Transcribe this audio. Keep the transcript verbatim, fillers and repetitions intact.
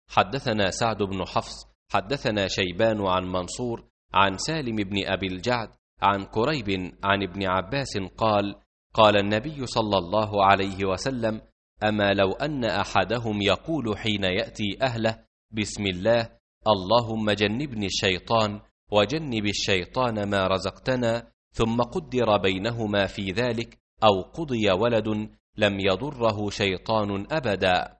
حدثنا سعد بن حفص حدثنا شيبان عن منصور عن سالم بن أبي الجعد عن كريب عن ابن عباس قال: قال النبي صلى الله عليه وسلم: أما لو أن أحدهم يقول حين يأتي أهله: بسم الله، اللهم جنبني الشيطان وجنب الشيطان ما رزقتنا، ثم قدر بينهما في ذلك أو قضي ولد، لم يضره شيطان أبدا.